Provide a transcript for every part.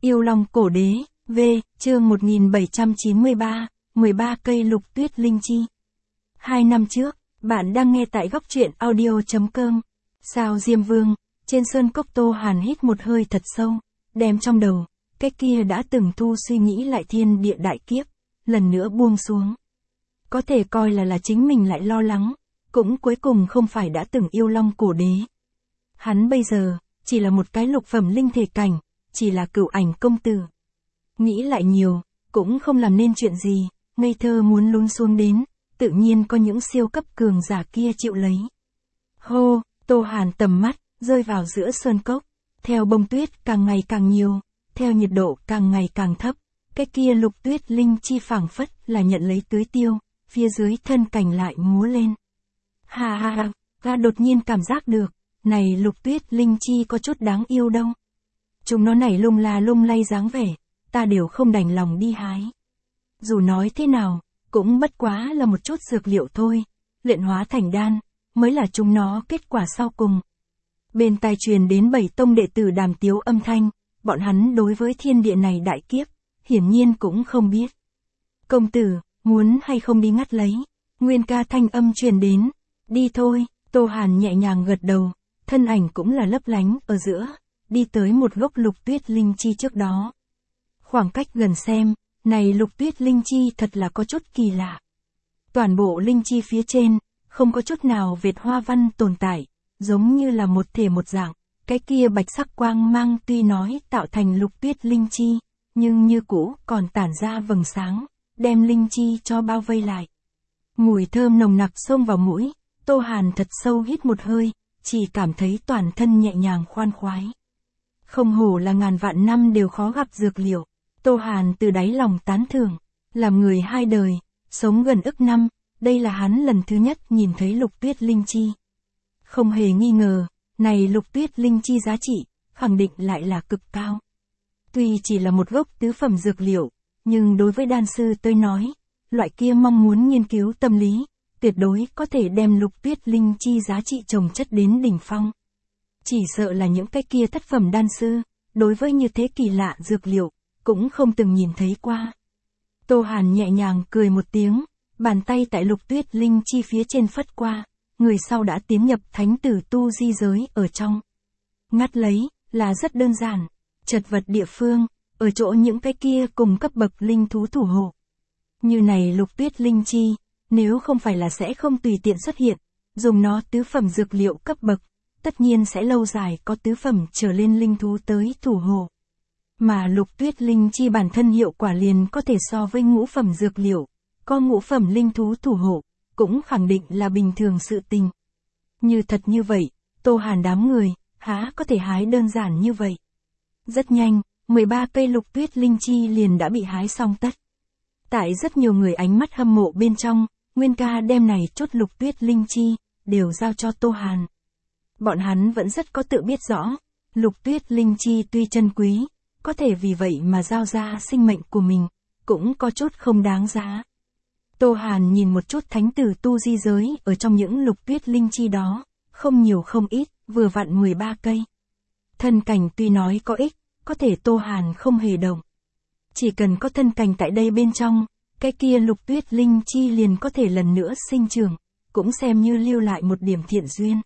Yêu Long Cổ Đế, V, chương 1793, 13 cây lục tuyết linh chi. 2 năm trước, bạn đang nghe tại góc truyện audio.com. Sao Diêm Vương, trên sơn cốc Tô Hàn hít một hơi thật sâu, đem trong đầu, cái kia đã từng thu suy nghĩ lại thiên địa đại kiếp, lần nữa buông xuống. Có thể coi là chính mình lại lo lắng, cũng cuối cùng không phải đã từng yêu Long Cổ Đế. Hắn bây giờ, chỉ là một cái lục phẩm linh thể cảnh, chỉ là cửu ảnh công tử. Nghĩ lại nhiều, cũng không làm nên chuyện gì, ngây thơ muốn lún xuống đến, tự nhiên có những siêu cấp cường giả kia chịu lấy. Hô, Tô Hàn tầm mắt, rơi vào giữa sơn cốc, theo bông tuyết càng ngày càng nhiều, theo nhiệt độ càng ngày càng thấp, cái kia lục tuyết linh chi phảng phất là nhận lấy tưới tiêu, phía dưới thân cành lại múa lên. Ha ha ha, gã đột nhiên cảm giác được, này lục tuyết linh chi có chút đáng yêu đâu. Chúng nó nảy lung la lung lay dáng vẻ, ta đều không đành lòng đi hái. Dù nói thế nào, cũng bất quá là một chút dược liệu thôi, luyện hóa thành đan, mới là chúng nó kết quả sau cùng. Bên tai truyền đến 7 tông đệ tử đàm tiếu âm thanh, bọn hắn đối với thiên địa này đại kiếp, hiển nhiên cũng không biết. Công tử, muốn hay không đi ngắt lấy? Nguyên ca thanh âm truyền đến, đi thôi, Tô Hàn nhẹ nhàng gật đầu, thân ảnh cũng là lấp lánh ở giữa, đi tới một gốc lục tuyết linh chi trước đó. Khoảng cách gần xem, này lục tuyết linh chi thật là có chút kỳ lạ. Toàn bộ linh chi phía trên, không có chút nào vệt hoa văn tồn tại, giống như là một thể một dạng, cái kia bạch sắc quang mang tuy nói tạo thành lục tuyết linh chi, nhưng như cũ còn tản ra vầng sáng, đem linh chi cho bao vây lại. Mùi thơm nồng nặc xông vào mũi, Tô Hàn thật sâu hít một hơi, chỉ cảm thấy toàn thân nhẹ nhàng khoan khoái. Không hổ là ngàn vạn năm đều khó gặp dược liệu, Tô Hàn từ đáy lòng tán thưởng, làm người hai đời, sống gần ức năm, đây là hắn lần thứ nhất nhìn thấy lục tuyết linh chi. Không hề nghi ngờ, này lục tuyết linh chi giá trị, khẳng định lại là cực cao. Tuy chỉ là một gốc tứ phẩm dược liệu, nhưng đối với đan sư tôi nói, loại kia mong muốn nghiên cứu tâm lý, tuyệt đối có thể đem lục tuyết linh chi giá trị trồng chất đến đỉnh phong. Chỉ sợ là những cái kia thất phẩm đan sư, đối với như thế kỳ lạ dược liệu, cũng không từng nhìn thấy qua. Tô Hàn nhẹ nhàng cười một tiếng, bàn tay tại lục tuyết linh chi phía trên phất qua, người sau đã tiến nhập thánh tử tu di giới ở trong. Ngắt lấy, là rất đơn giản, chật vật địa phương, ở chỗ những cái kia cùng cấp bậc linh thú thủ hộ. Như này lục tuyết linh chi, nếu không phải là sẽ không tùy tiện xuất hiện, dùng nó tứ phẩm dược liệu cấp bậc, tất nhiên sẽ lâu dài có tứ phẩm trở lên linh thú tới thủ hộ. Mà lục tuyết linh chi bản thân hiệu quả liền có thể so với ngũ phẩm dược liệu, có ngũ phẩm linh thú thủ hộ, cũng khẳng định là bình thường sự tình. Như thật như vậy, Tô Hàn đám người, há có thể hái đơn giản như vậy. Rất nhanh, 13 cây lục tuyết linh chi liền đã bị hái xong tất. Tại rất nhiều người ánh mắt hâm mộ bên trong, Nguyên ca đem này chút lục tuyết linh chi, đều giao cho Tô Hàn. Bọn hắn vẫn rất có tự biết rõ, lục tuyết linh chi tuy chân quý, có thể vì vậy mà giao ra sinh mệnh của mình, cũng có chút không đáng giá. Tô Hàn nhìn một chút thánh tử tu di giới ở trong những lục tuyết linh chi đó, không nhiều không ít, vừa vặn 13 cây. Thân cảnh tuy nói có ích, có thể Tô Hàn không hề động. Chỉ cần có thân cảnh tại đây bên trong, cái kia lục tuyết linh chi liền có thể lần nữa sinh trưởng, cũng xem như lưu lại một điểm thiện duyên.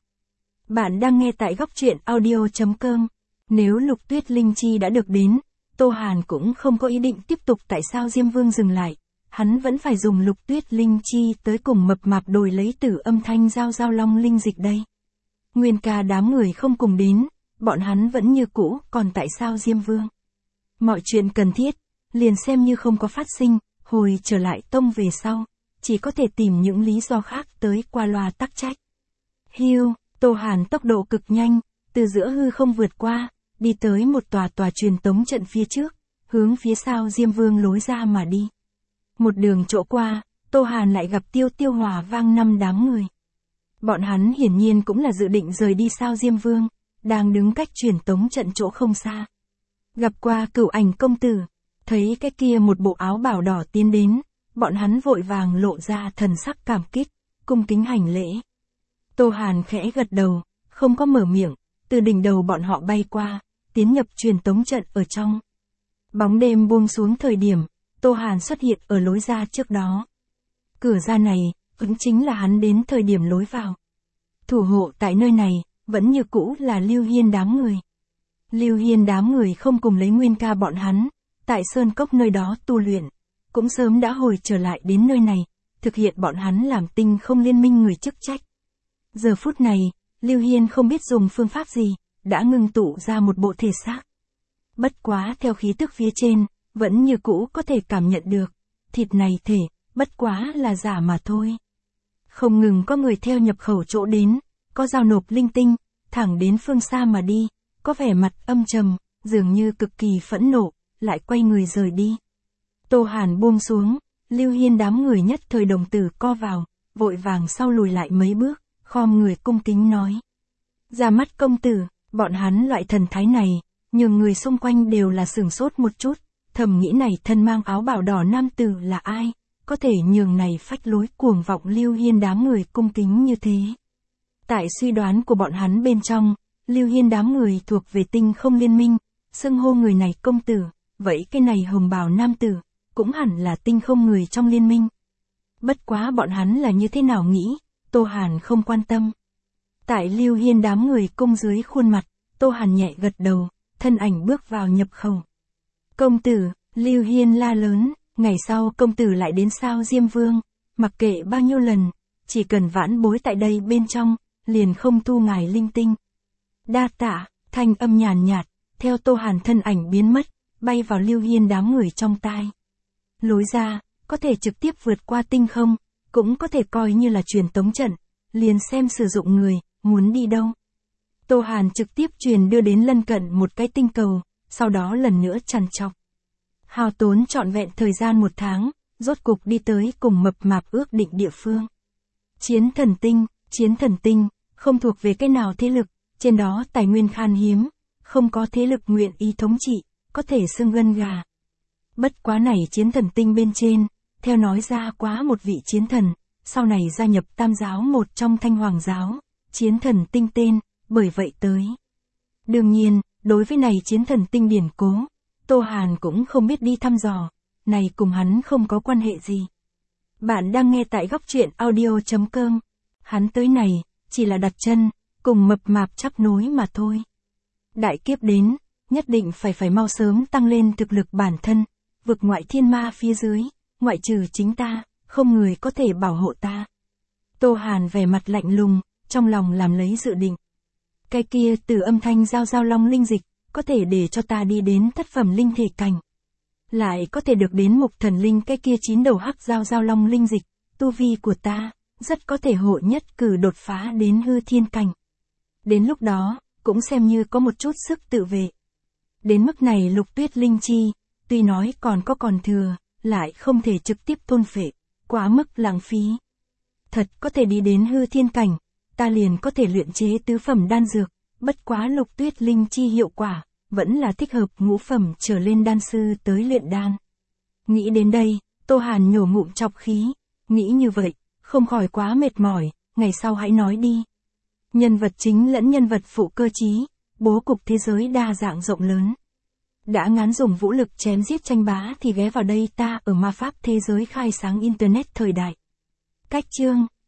Bạn đang nghe tại góc truyện audio.com. Nếu lục tuyết linh chi đã được đến, Tô Hàn cũng không có ý định tiếp tục tại sao Diêm Vương dừng lại. Hắn vẫn phải dùng lục tuyết linh chi tới cùng mập mạp đổi lấy tử âm thanh giao long linh dịch đây. Nguyên ca đám người không cùng đến, bọn hắn vẫn như cũ còn tại sao Diêm Vương. Mọi chuyện cần thiết, liền xem như không có phát sinh, hồi trở lại tông về sau, chỉ có thể tìm những lý do khác tới qua loa tắc trách. Hiu, Tô Hàn tốc độ cực nhanh, từ giữa hư không vượt qua, đi tới một tòa truyền tống trận phía trước, hướng phía sau Diêm Vương lối ra mà đi. Một đường chỗ qua, Tô Hàn lại gặp Tiêu Hòa Vang năm đám người. Bọn hắn hiển nhiên cũng là dự định rời đi sao Diêm Vương, đang đứng cách truyền tống trận chỗ không xa. Gặp qua Cửu Ảnh công tử, thấy cái kia một bộ áo bào đỏ tiến đến, bọn hắn vội vàng lộ ra thần sắc cảm kích, cung kính hành lễ. Tô Hàn khẽ gật đầu, không có mở miệng, từ đỉnh đầu bọn họ bay qua, tiến nhập truyền tống trận ở trong. Bóng đêm buông xuống thời điểm, Tô Hàn xuất hiện ở lối ra trước đó. Cửa ra này, cũng chính là hắn đến thời điểm lối vào. Thủ hộ tại nơi này, vẫn như cũ là Lưu Hiên đám người. Lưu Hiên đám người không cùng lấy Nguyên Ca bọn hắn, tại Sơn Cốc nơi đó tu luyện, cũng sớm đã hồi trở lại đến nơi này, thực hiện bọn hắn làm tinh không liên minh người chức trách. Giờ phút này, Lưu Hiên không biết dùng phương pháp gì, đã ngưng tụ ra một bộ thể xác. Bất quá theo khí tức phía trên, vẫn như cũ có thể cảm nhận được, thịt này thể, bất quá là giả mà thôi. Không ngừng có người theo nhập khẩu chỗ đến, có giao nộp linh tinh, thẳng đến phương xa mà đi, có vẻ mặt âm trầm, dường như cực kỳ phẫn nộ, lại quay người rời đi. Tô Hàn buông xuống, Lưu Hiên đám người nhất thời đồng tử co vào, vội vàng sau lùi lại mấy bước, khom người cung kính nói. Ra mắt công tử, bọn hắn loại thần thái này, nhưng người xung quanh đều là sửng sốt một chút, thầm nghĩ này thân mang áo bào đỏ nam tử là ai, có thể nhường này phách lối cuồng vọng Lưu Hiên đám người cung kính như thế. Tại suy đoán của bọn hắn bên trong, Lưu Hiên đám người thuộc về tinh không liên minh, xưng hô người này công tử, vậy cái này hồng bào nam tử, cũng hẳn là tinh không người trong liên minh. Bất quá bọn hắn là như thế nào nghĩ, Tô Hàn không quan tâm. Tại Lưu Hiên đám người cung dưới khuôn mặt, Tô Hàn nhẹ gật đầu, thân ảnh bước vào nhập khẩu. Công tử, Lưu Hiên la lớn, ngày sau công tử lại đến sao Diêm Vương, mặc kệ bao nhiêu lần, chỉ cần vãn bối tại đây bên trong, liền không thu ngài linh tinh. Đa tạ, thanh âm nhàn nhạt, theo Tô Hàn thân ảnh biến mất, bay vào Lưu Hiên đám người trong tai. Lối ra, có thể trực tiếp vượt qua tinh không, cũng có thể coi như là truyền tống trận, liền xem sử dụng người, muốn đi đâu. Tô Hàn trực tiếp truyền đưa đến lân cận một cái tinh cầu, sau đó lần nữa trằn trọc. Hao tốn trọn vẹn thời gian 1 tháng, rốt cục đi tới cùng mập mạp ước định địa phương. Chiến thần tinh, không thuộc về cái nào thế lực, trên đó tài nguyên khan hiếm, không có thế lực nguyện ý thống trị, có thể xưng gân gà. Bất quá này chiến thần tinh bên trên, theo nói ra quá một vị chiến thần, sau này gia nhập tam giáo một trong Thanh Hoàng giáo, chiến thần tinh tên, bởi vậy tới. Đương nhiên, đối với này chiến thần tinh điển cố, Tô Hàn cũng không biết đi thăm dò, này cùng hắn không có quan hệ gì. Bạn đang nghe tại góc truyện audio.com, hắn tới này, chỉ là đặt chân, cùng mập mạp chắp nối mà thôi. Đại kiếp đến, nhất định phải mau sớm tăng lên thực lực bản thân, vực ngoại thiên ma phía dưới, ngoại trừ chính ta, không người có thể bảo hộ ta. Tô Hàn vẻ mặt lạnh lùng, trong lòng làm lấy dự định. Cái kia từ âm thanh giao long linh dịch, có thể để cho ta đi đến thất phẩm linh thể cảnh. Lại có thể được đến mục thần linh cái kia 9 đầu hắc giao long linh dịch, tu vi của ta, rất có thể hộ nhất cử đột phá đến hư thiên cảnh. Đến lúc đó, cũng xem như có một chút sức tự vệ. Đến mức này Lục Tuyết linh chi, tuy nói còn thừa, lại không thể trực tiếp thôn phệ, quá mức lãng phí. Thật có thể đi đến hư thiên cảnh, ta liền có thể luyện chế tứ phẩm đan dược, bất quá Lục Tuyết linh chi hiệu quả, vẫn là thích hợp ngũ phẩm trở lên đan sư tới luyện đan. Nghĩ đến đây, Tô Hàn nhổ ngụm chọc khí, nghĩ như vậy, không khỏi quá mệt mỏi, ngày sau hãy nói đi. Nhân vật chính lẫn nhân vật phụ cơ trí, bố cục thế giới đa dạng rộng lớn. Đã ngán dùng vũ lực chém giết tranh bá thì ghé vào đây ta ở ma pháp thế giới khai sáng Internet thời đại. Cách chương